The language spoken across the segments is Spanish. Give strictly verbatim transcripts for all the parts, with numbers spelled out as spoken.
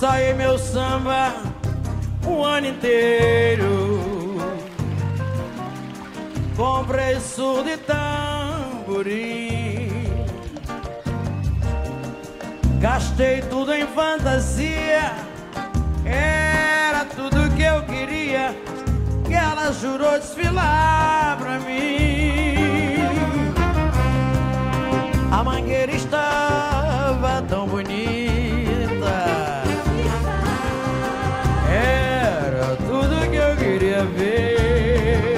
ensaiei meu samba o ano inteiro. Comprei surdo e tamborim, gastei tudo em fantasia, era tudo que eu queria, que ela jurou desfilar pra mim. A mangueira estava tão bonita, era tudo que eu queria ver.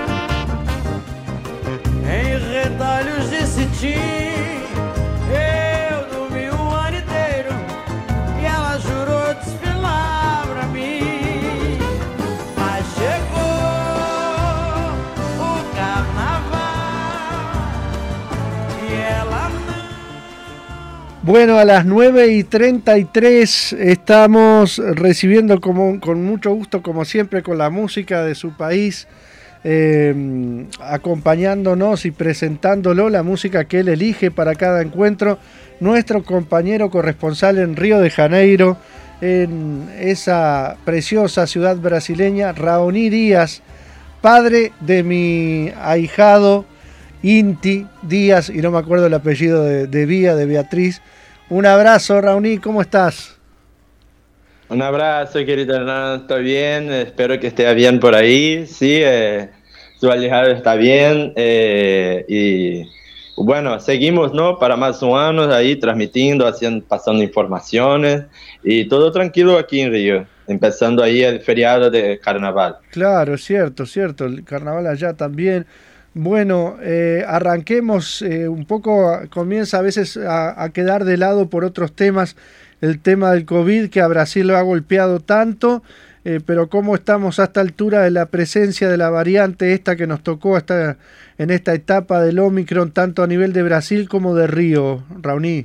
Em retalhos de cetim eu dormi o ano inteiro e ela jurou desfilar pra mim. Mas chegou o carnaval e ela não. Bueno, a las nueve y treinta y tres estamos recibiendo como, con mucho gusto, como siempre, con la música de su país, eh, acompañándonos y presentándolo, la música que él elige para cada encuentro, nuestro compañero corresponsal en Río de Janeiro, en esa preciosa ciudad brasileña, Raoni Díaz, padre de mi ahijado Inti Díaz, y no me acuerdo el apellido de, de Vía, de Beatriz. Un abrazo, Raoni, ¿cómo estás? Un abrazo, querido Hernán, estoy bien, espero que esté bien por ahí, sí, eh, su alejado está bien, eh, y bueno, seguimos, ¿no? Para más un año ahí transmitiendo, haciendo, pasando informaciones, y todo tranquilo aquí en Río, empezando ahí el feriado de carnaval. Claro, cierto, cierto, el carnaval allá también. Bueno, eh, arranquemos eh, un poco, comienza a veces a, a quedar de lado por otros temas, el tema del COVID que a Brasil lo ha golpeado tanto, eh, pero cómo estamos a esta altura de la presencia de la variante esta que nos tocó hasta en esta etapa del Omicron, tanto a nivel de Brasil como de Río, Raoni.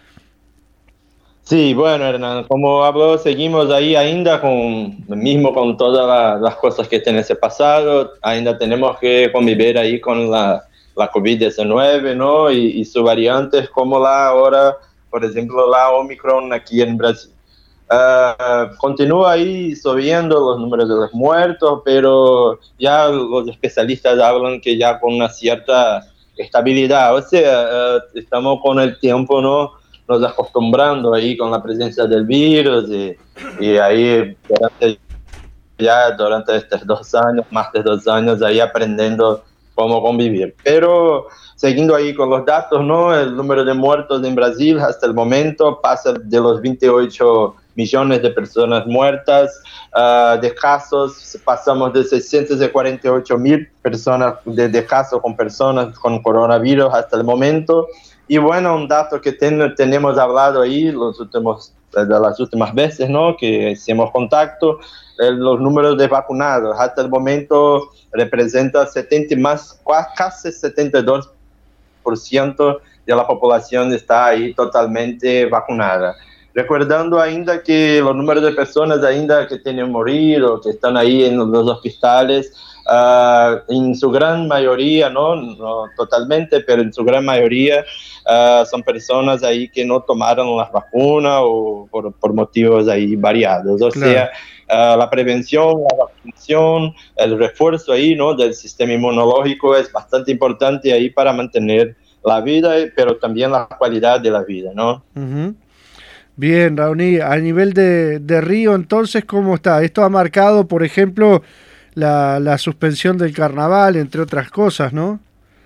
Sí, bueno, Hernán, como habló, seguimos ahí ainda con, mismo con todas la, las cosas que tiene ese pasado, ainda tenemos que convivir ahí con la, la COVID diecinueve, ¿no? Y, y sus variantes como la ahora, por ejemplo, la Omicron aquí en Brasil. Uh, continúa ahí subiendo los números de los muertos, pero ya los especialistas hablan que ya con una cierta estabilidad, o sea, uh, estamos con el tiempo, ¿no? Nos acostumbrando ahí con la presencia del virus y, y ahí durante, ya durante estos dos años, más de dos años, ahí aprendiendo cómo convivir. Pero siguiendo ahí con los datos, ¿no? El número de muertos en Brasil hasta el momento pasa de los veintiocho millones de personas muertas, uh, de casos pasamos de seiscientos cuarenta y ocho mil personas de, de casos con personas con coronavirus hasta el momento. Y bueno, un dato que ten, tenemos hablado ahí los últimos, de las últimas veces, ¿no? Que hicimos contacto, eh, los números de vacunados. Hasta el momento representa setenta más, casi setenta y dos por ciento de la población está ahí totalmente vacunada. Recordando ainda que los números de personas ainda que tienen morir o que están ahí en los hospitales, Uh, en su gran mayoría, ¿no? No totalmente, pero en su gran mayoría uh, son personas ahí que no tomaron las vacunas o por, por motivos ahí variados. O claro. sea, uh, la prevención, la vacunación, el refuerzo ahí, ¿no? Del sistema inmunológico es bastante importante ahí para mantener la vida, pero también la calidad de la vida, ¿no? Uh-huh. Bien, Raoni, a nivel de, de Río, entonces, ¿cómo está? Esto ha marcado, por ejemplo, La, la suspensión del carnaval, entre otras cosas, ¿no?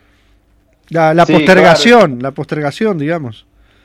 La, la sí, postergación, claro. la postergación, digamos.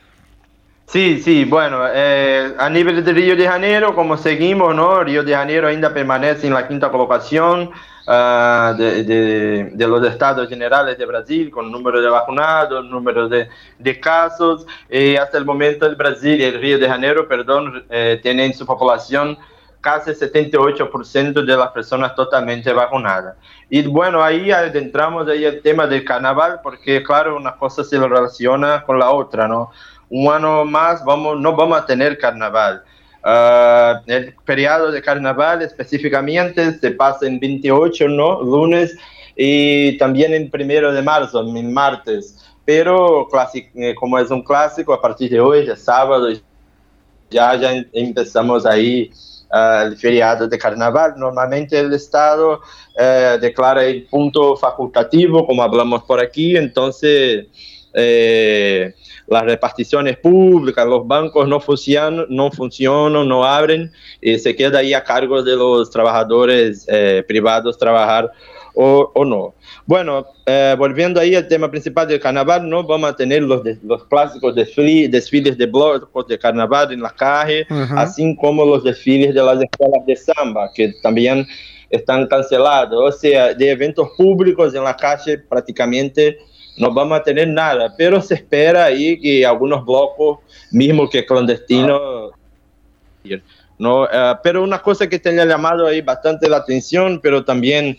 Sí, sí, bueno, eh, a nivel de Río de Janeiro, como seguimos, ¿no? Río de Janeiro ainda permanece en la quinta colocación uh, de, de, de los estados generales de Brasil, con número de vacunados, número de, de casos, y hasta el momento el Brasil, el Río de Janeiro, perdón, eh, tiene en su población casi setenta y ocho por ciento de las personas totalmente vacunadas. Y bueno, ahí adentramos ahí el tema del carnaval, porque claro, una cosa se relaciona con la otra, ¿no? Un año más vamos, no vamos a tener carnaval. Uh, el periodo de carnaval específicamente se pasa en veintiocho, ¿no? Lunes, y también en primero de marzo, en martes. Pero como es un clásico, a partir de hoy, ya sábado, ya, ya em- empezamos ahí uh, el feriado de carnaval. Normalmente el Estado uh, declara el punto facultativo, como hablamos por aquí, entonces eh, las reparticiones públicas, los bancos no funcionan, no funcionan, no abren, y se queda ahí a cargo de los trabajadores eh, privados trabajar o, o no. Bueno, eh, volviendo ahí al tema principal del carnaval, no vamos a tener los, de, los clásicos desfiles, desfiles de blocos de carnaval en la calle, Ajá. así como los desfiles de las escuelas de samba, que también están cancelados. O sea, de eventos públicos en la calle prácticamente no vamos a tener nada, pero se espera ahí que algunos blocos, mismo que clandestinos, ¿no? Uh, pero una cosa que tenía llamado ahí bastante la atención, pero también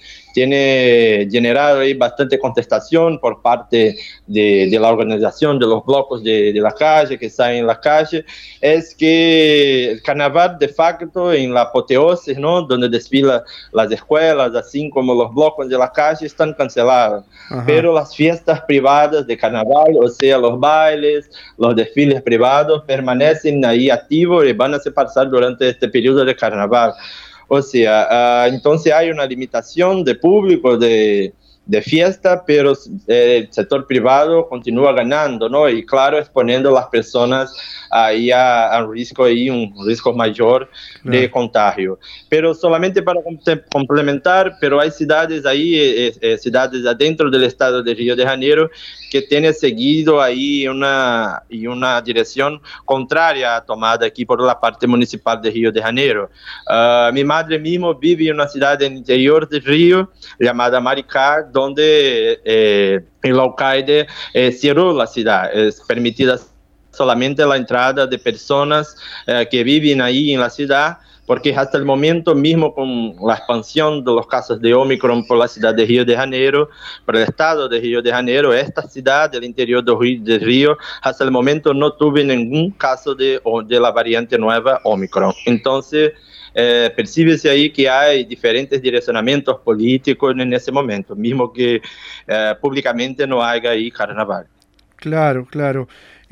tiene generado ahí bastante contestación por parte de, de la organización de los blocos de, de la calle, que están en la calle, es que el carnaval de facto en la apoteosis, ¿no? Donde desfilan las escuelas, así como los blocos de la calle, están cancelados. Ajá. Pero las fiestas privadas de carnaval, o sea, los bailes, los desfiles privados, permanecen ahí activos y van a se pasar durante este periodo de carnaval. O sea, uh, entonces hay una limitación de público, de, de fiesta, pero eh, el sector privado continúa ganando, ¿no? Y claro, exponiendo a las personas ahí a, a un riesgo, ahí, un riesgo mayor de yeah. contagio. Pero solamente para complementar, pero hay ciudades ahí, eh, eh, ciudades adentro del estado de Río de Janeiro, que tienen seguido ahí una, y una dirección contraria tomada aquí por la parte municipal de Río de Janeiro. Uh, mi madre mismo vive en una ciudad del interior de Río, llamada Maricá, donde eh, el alcalde eh, cerró la ciudad, es permitida solamente la entrada de personas eh, que viven ahí en la ciudad, porque hasta el momento mismo con la expansión de los casos de Omicron por la ciudad de Río de Janeiro, por el estado de Río de Janeiro, esta ciudad del interior de Río, hasta el momento no tuvo ningún caso de, de la variante nueva Omicron. Entonces, eh, percíbese ahí que hay diferentes direccionamientos políticos en ese momento, mismo que eh, públicamente no haya ahí carnaval. Claro, claro.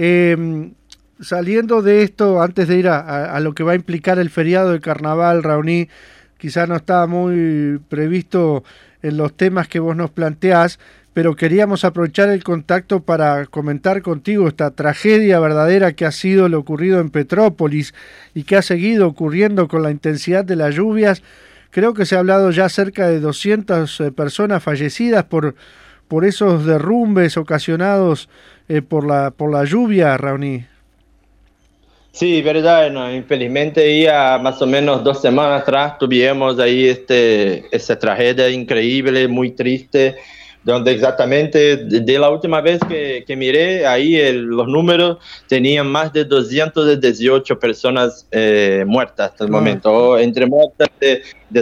Eh, saliendo de esto, antes de ir a, a, a lo que va a implicar el feriado de carnaval, Raoni, quizás no estaba muy previsto en los temas que vos nos planteás, pero queríamos aprovechar el contacto para comentar contigo esta tragedia verdadera que ha sido lo ocurrido en Petrópolis y que ha seguido ocurriendo con la intensidad de las lluvias. Creo que se ha hablado ya cerca de doscientas personas fallecidas por, por esos derrumbes ocasionados eh, por la por la lluvia, Raoni. Sí, verdad, no, infelizmente ya más o menos dos semanas atrás tuvimos ahí este, esta tragedia increíble, muy triste, donde exactamente de, de la última vez que, que miré, ahí el, los números tenían más de doscientas dieciocho personas eh, muertas hasta el ah. momento, o entre muertas y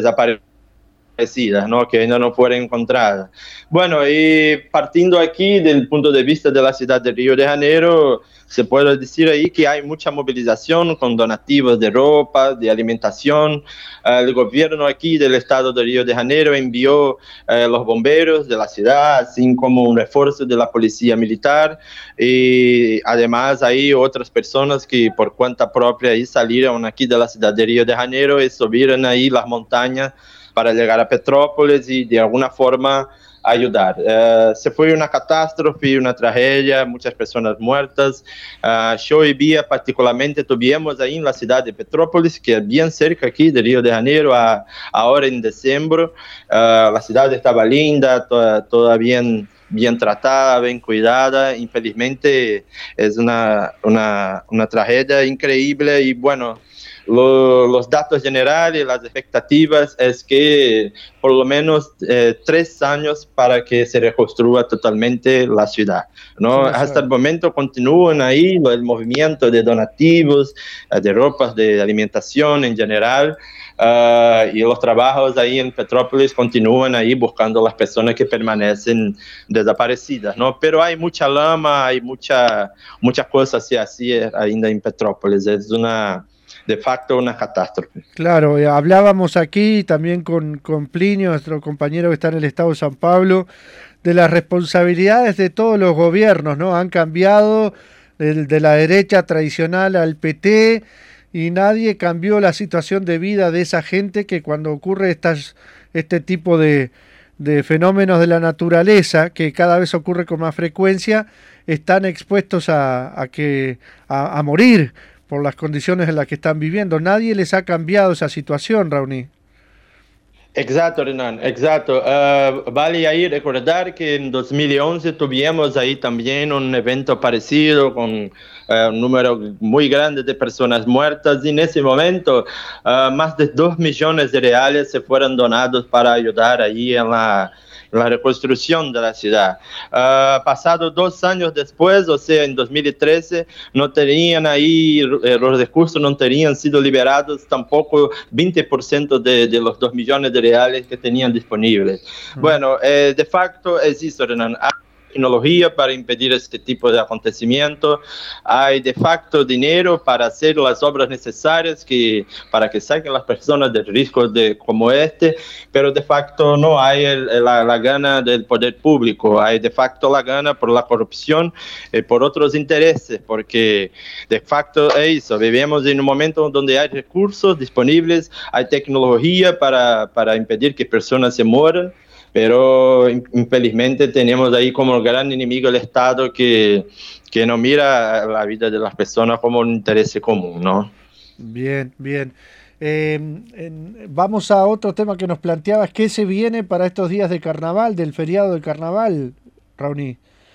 desaparecidas, ¿no? Que ainda no fueron encontradas. Bueno, y partiendo aquí del punto de vista de la ciudad de Río de Janeiro, se puede decir ahí que hay mucha movilización con donativos de ropa, de alimentación. El gobierno aquí del estado de Río de Janeiro envió eh, los bomberos de la ciudad, así como un refuerzo de la policía militar. Y además hay otras personas que por cuenta propia ahí salieron aquí de la ciudad de Río de Janeiro y subieron ahí las montañas para llegar a Petrópolis y de alguna forma ayudar. Uh, se fue una catástrofe, una tragedia, muchas personas muertas. Uh, yo y Bia particularmente tuvimos ahí en la ciudad de Petrópolis, que es bien cerca aquí de Río de Janeiro, a, ahora en diciembre. Uh, la ciudad estaba linda, toda, toda bien, bien tratada, bien cuidada. Infelizmente es una, una, una tragedia increíble y bueno, Lo, los datos generales, las expectativas es que por lo menos eh, tres años para que se reconstruya totalmente la ciudad, ¿no? Sí, hasta el momento continúan ahí el movimiento de donativos, de ropas, de alimentación en general, uh, y los trabajos ahí en Petrópolis continúan ahí buscando las personas que permanecen desaparecidas, ¿no? Pero hay mucha lama, hay mucha, muchas cosas así ainda en Petrópolis, es una... de facto una catástrofe. Claro, eh, hablábamos aquí también con, con Plinio, nuestro compañero que está en el estado de San Pablo, de las responsabilidades de todos los gobiernos, ¿no? Han cambiado de, de la derecha tradicional al P T y nadie cambió la situación de vida de esa gente que cuando ocurre estas, este tipo de, de fenómenos de la naturaleza, que cada vez ocurre con más frecuencia, están expuestos a, a, que, a, a morir por las condiciones en las que están viviendo. Nadie les ha cambiado esa situación, Raoni. Exacto, Renan, exacto. Uh, vale ahí recordar que en dos mil once tuvimos ahí también un evento parecido con uh, un número muy grande de personas muertas y en ese momento uh, más de dos millones de reales se fueron donados para ayudar ahí en la, en la reconstrucción de la ciudad. Uh, pasado dos años después, o sea, en dos mil trece, no tenían ahí, eh, los recursos no tenían sido liberados tampoco veinte por ciento de, de los dos millones de reales que tenían disponibles. Mm. Bueno, eh, de facto es eso, Renan. Hay tecnología para impedir este tipo de acontecimiento, hay de facto dinero para hacer las obras necesarias que, para que saquen las personas del riesgo de, como este, pero de facto no hay el, la, la gana del poder público, hay de facto la gana por la corrupción y por otros intereses, porque de facto es eso, vivimos en un momento donde hay recursos disponibles, hay tecnología para, para impedir que personas se mueran, pero infelizmente tenemos ahí como el gran enemigo el Estado que, que no mira la vida de las personas como un interés común, ¿no? Bien, bien. Eh, en, vamos a otro tema que nos planteabas. ¿Qué se viene para estos días de carnaval, del feriado de carnaval, Raoni?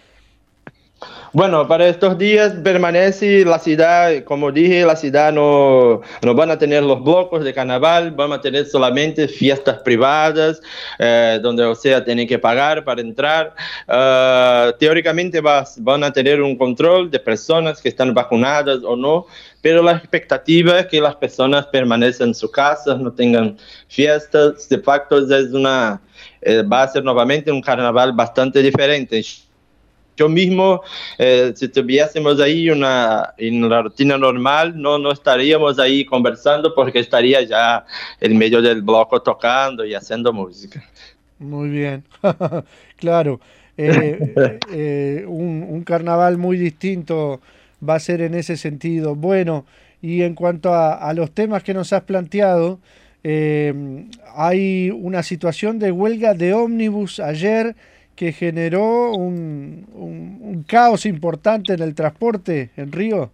Bueno, para estos días permanece la ciudad, como dije, la ciudad no, no van a tener los blocos de carnaval, van a tener solamente fiestas privadas, eh, donde, o sea, tienen que pagar para entrar. Uh, teóricamente vas, van a tener un control de personas que están vacunadas o no, pero la expectativa es que las personas permanezcan en sus casas, no tengan fiestas. De facto, es una, eh, va a ser nuevamente un carnaval bastante diferente. Yo mismo, eh, si tuviésemos ahí una, en la rutina normal, no, no estaríamos ahí conversando porque estaría ya en medio del bloque tocando y haciendo música. Muy bien, claro. Eh, eh, un, un carnaval muy distinto va a ser en ese sentido. Bueno, y en cuanto a, a los temas que nos has planteado, eh, hay una situación de huelga de ómnibus ayer que generó un, un, un caos importante en el transporte en Río.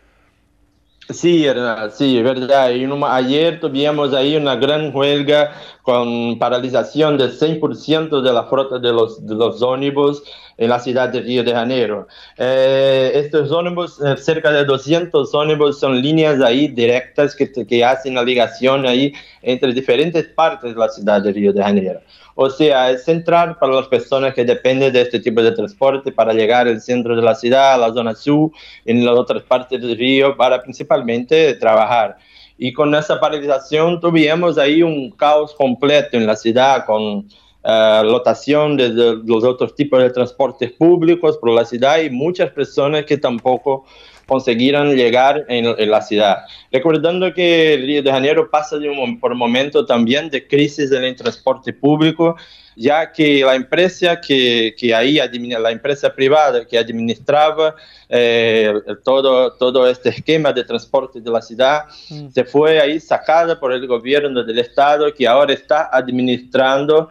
Sí, sí, es verdad. Y una, ayer tuvimos ahí una gran huelga con paralización del cien por ciento de la flota de los, de los ómnibus en la ciudad de Río de Janeiro. Eh, estos ómnibus, eh, cerca de doscientos ómnibus, son líneas ahí directas que, que hacen la ligación ahí entre diferentes partes de la ciudad de Río de Janeiro. O sea, es central para las personas que dependen de este tipo de transporte para llegar al centro de la ciudad, a la zona sur, en las otras partes del río, para principalmente trabajar. Y con esa paralización tuvimos ahí un caos completo en la ciudad, con uh, lotación de, de los otros tipos de transportes públicos por la ciudad y muchas personas que tampoco consiguieron llegar en, en la ciudad. Recordando que Río de Janeiro pasa de un, por un momento también de crisis en el transporte público, ya que la empresa que, que ahí, la empresa privada que administraba eh, todo, todo este esquema de transporte de la ciudad, mm. se fue ahí sacada por el gobierno del Estado, que ahora está administrando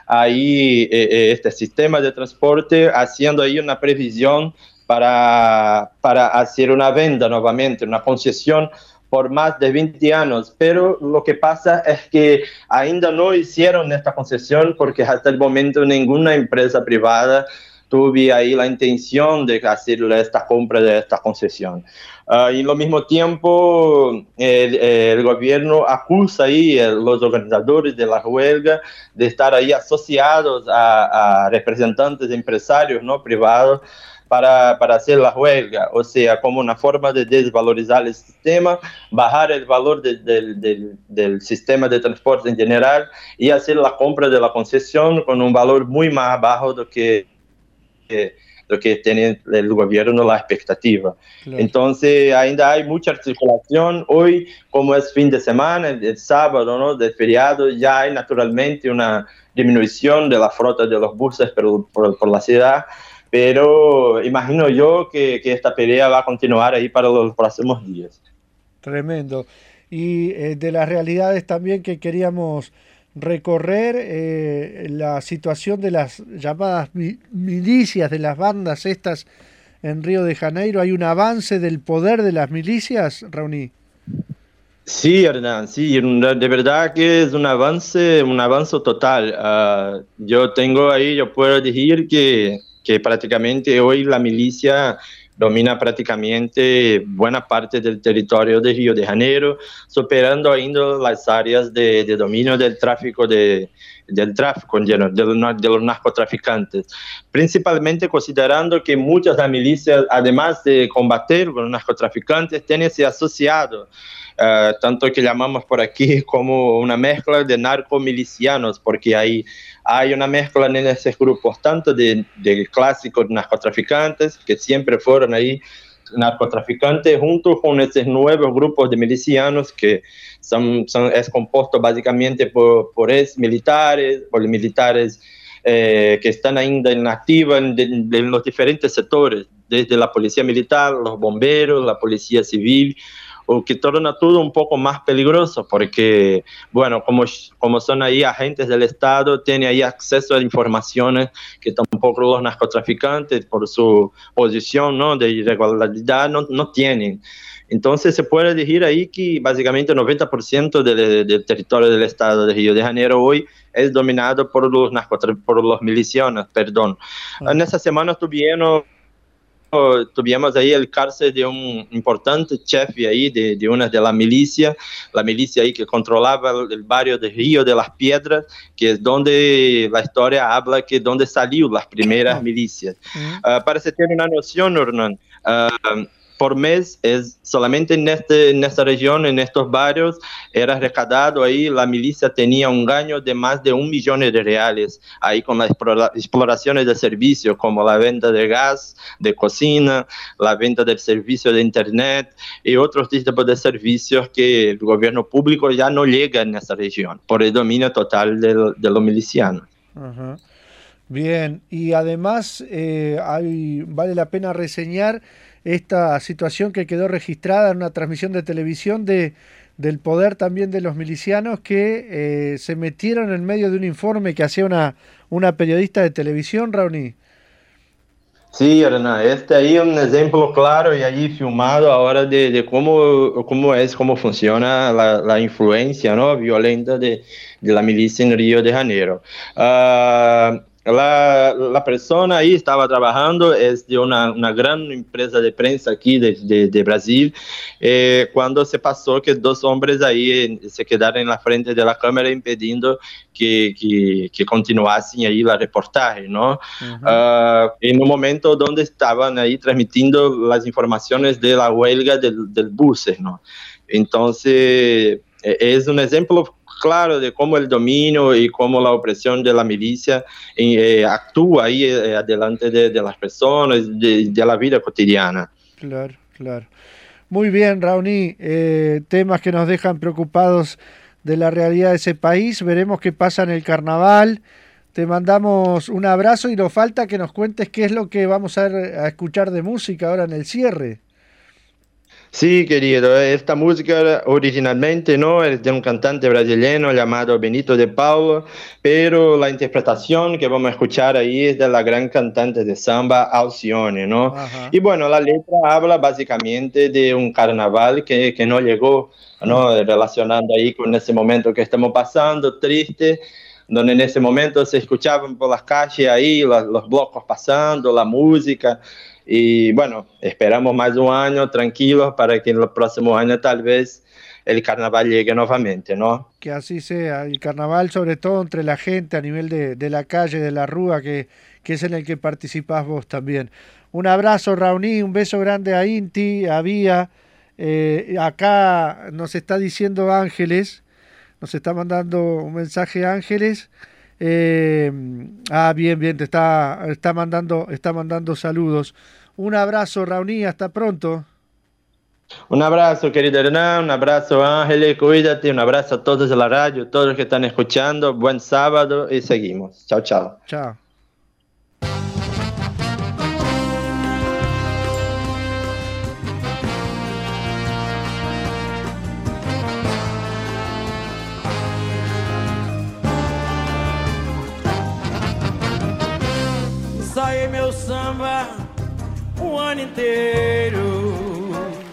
ahí eh, este sistema de transporte, haciendo ahí una previsión Para, para hacer una venta nuevamente, una concesión por más de veinte años, pero lo que pasa es que ainda no hicieron esta concesión porque hasta el momento ninguna empresa privada tuvo ahí la intención de hacer esta compra de esta concesión. Uh, y al mismo tiempo el, el gobierno acusa ahí a los organizadores de la huelga de estar ahí asociados a, a representantes empresarios no privados Para, para hacer la huelga, o sea, como una forma de desvalorizar el sistema, bajar el valor de, de, de, del sistema de transporte en general y hacer la compra de la concesión con un valor muy más bajo do que, que, do que tiene el gobierno la expectativa. Claro. Entonces, ainda hay mucha circulación. Hoy, como es fin de semana, el, el sábado, ¿no?, del feriado, ya hay naturalmente una disminución de la flota de los buses por, por, por la ciudad. Pero imagino yo que, que esta pelea va a continuar ahí para los próximos días. Tremendo. Y eh, de las realidades también que queríamos recorrer, eh, la situación de las llamadas mi- milicias, de las bandas estas en Río de Janeiro. ¿Hay un avance del poder de las milicias, Raoni? Sí, Hernán, sí, de verdad que es un avance, un avance total. Ah, yo tengo ahí, yo puedo decir que, que prácticamente hoy la milicia domina prácticamente buena parte del territorio de Río de Janeiro, superando ainda las áreas de, de dominio del tráfico de, del tráfico, de, los- de los de los narcotraficantes, principalmente considerando que muchas de las milicias, además de combater con los narcotraficantes, tienen se asociado. Uh, tanto que llamamos por aquí como una mezcla de narcomilicianos, porque hay, hay una mezcla en esos grupos, tanto de, de clásicos narcotraficantes, que siempre fueron ahí narcotraficantes, junto con esos nuevos grupos de milicianos que son, son, es compuesto básicamente por, por ex militares, por militares eh, que están ainda en activa en, en, en los diferentes sectores, desde la policía militar, los bomberos, la policía civil, o que torna todo un poco más peligroso, porque, bueno, como, como son ahí agentes del Estado, tienen ahí acceso a informaciones que tampoco los narcotraficantes, por su posición, ¿no?, de irregularidad, no, no tienen. Entonces se puede decir ahí que básicamente el noventa por ciento del, del territorio del Estado de Río de Janeiro hoy es dominado por los, por los milicianos, perdón. Ah. En esa semana tuvieron tuvimos ahí el cárcel de un importante jefe ahí de, de una de las milicias, la milicia ahí que controlaba el barrio de Río de las Piedras, que es donde la historia habla que donde salió las primeras milicias. Uh, para se tener una noción, Hernán, uh, por mes, es solamente en, este, en esta región, en estos barrios, era recaudado ahí, la milicia tenía un gaño de más de un millón de reales, ahí con las exploraciones de servicios, como la venta de gas, de cocina, la venta del servicio de internet y otros tipos de servicios que el gobierno público ya no llega en esa región, por el dominio total de, de los milicianos. Uh-huh. Bien, y además eh, hay, vale la pena reseñar esta situación que quedó registrada en una transmisión de televisión de, del poder también de los milicianos que eh, se metieron en medio de un informe que hacía una, una periodista de televisión, Raoni. Sí, Hernán, este ahí es un ejemplo claro y allí filmado ahora de, de cómo, cómo es, cómo funciona la, la influencia, ¿no?, violenta de, de la milicia en Río de Janeiro. Uh, La, la persona ahí estaba trabajando, es de una, una gran empresa de prensa aquí de, de, de Brasil, eh, cuando se pasó que dos hombres ahí eh, se quedaron en la frente de la cámara impidiendo que, que, que continuasen ahí la reportaje, ¿no? Uh-huh. Uh, en un momento donde estaban ahí transmitiendo las informaciones de la huelga del, del bus, ¿no? Entonces, es un ejemplo claro de cómo el dominio y cómo la opresión de la milicia eh, actúa ahí eh, adelante de, de las personas, de, de la vida cotidiana. Claro, claro. Muy bien, Raoni, eh, temas que nos dejan preocupados de la realidad de ese país. Veremos qué pasa en el carnaval. Te mandamos un abrazo y nos falta que nos cuentes qué es lo que vamos a, a escuchar de música ahora en el cierre. Sí, querido, esta música originalmente no es de un cantante brasileño llamado Benito de Paulo, pero la interpretación que vamos a escuchar ahí es de la gran cantante de samba Alcione, ¿no? Ajá. Y bueno, la letra habla básicamente de un carnaval que, que no llegó, ¿no? Ajá. Relacionando ahí con ese momento que estamos pasando, triste, donde en ese momento se escuchaban por las calles ahí los, los blocos pasando, la música. Y bueno, esperamos más un año tranquilos para que en los próximos años tal vez el carnaval llegue nuevamente, ¿no? Que así sea, el carnaval sobre todo entre la gente a nivel de, de la calle, de la rúa, que, que es en el que participás vos también. Un abrazo, Raoni, un beso grande a Inti, a Vía. Eh, acá nos está diciendo Ángeles, nos está mandando un mensaje Ángeles. Eh, ah, bien, bien, te está, está mandando, está mandando saludos. Un abrazo, Raoni, hasta pronto. Un abrazo, querido Hernán, un abrazo, Ángeles, cuídate, un abrazo a todos de la radio, todos los que están escuchando, buen sábado y seguimos. Chao, chao. Chao. Toquei meu samba o ano inteiro.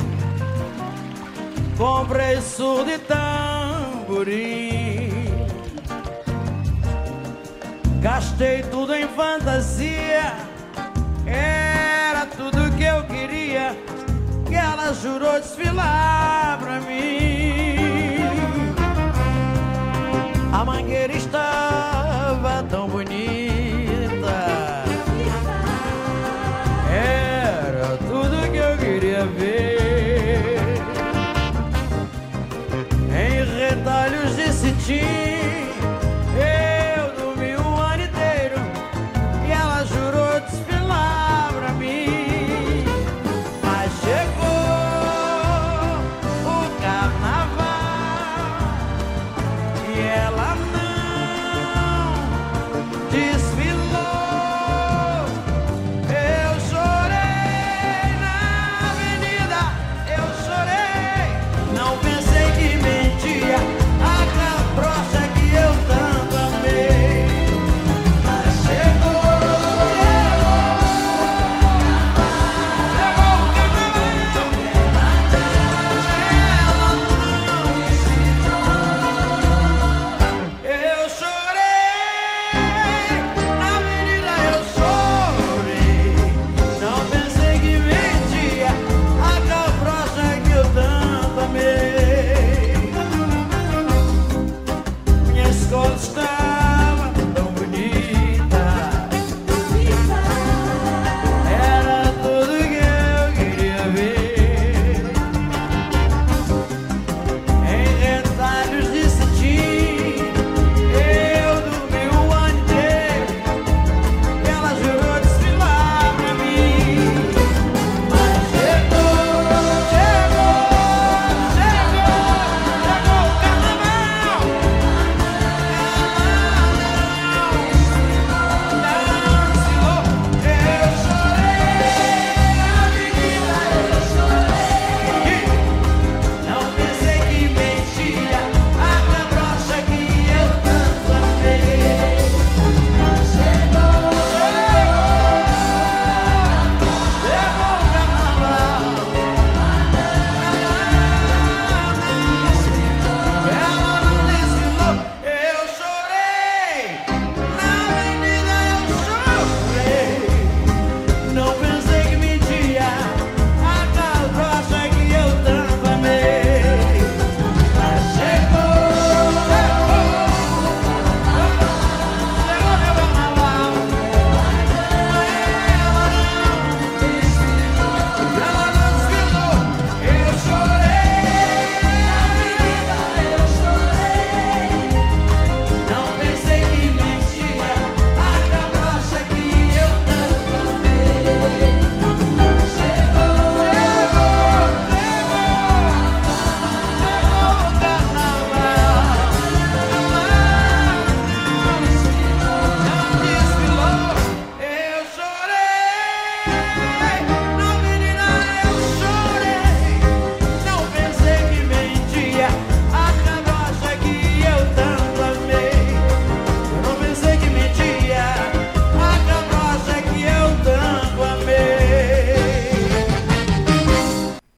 Comprei surdo e tamborim. Gastei tudo em fantasia. Era tudo que eu queria, que ela jurou desfilar pra mim. A mangueira está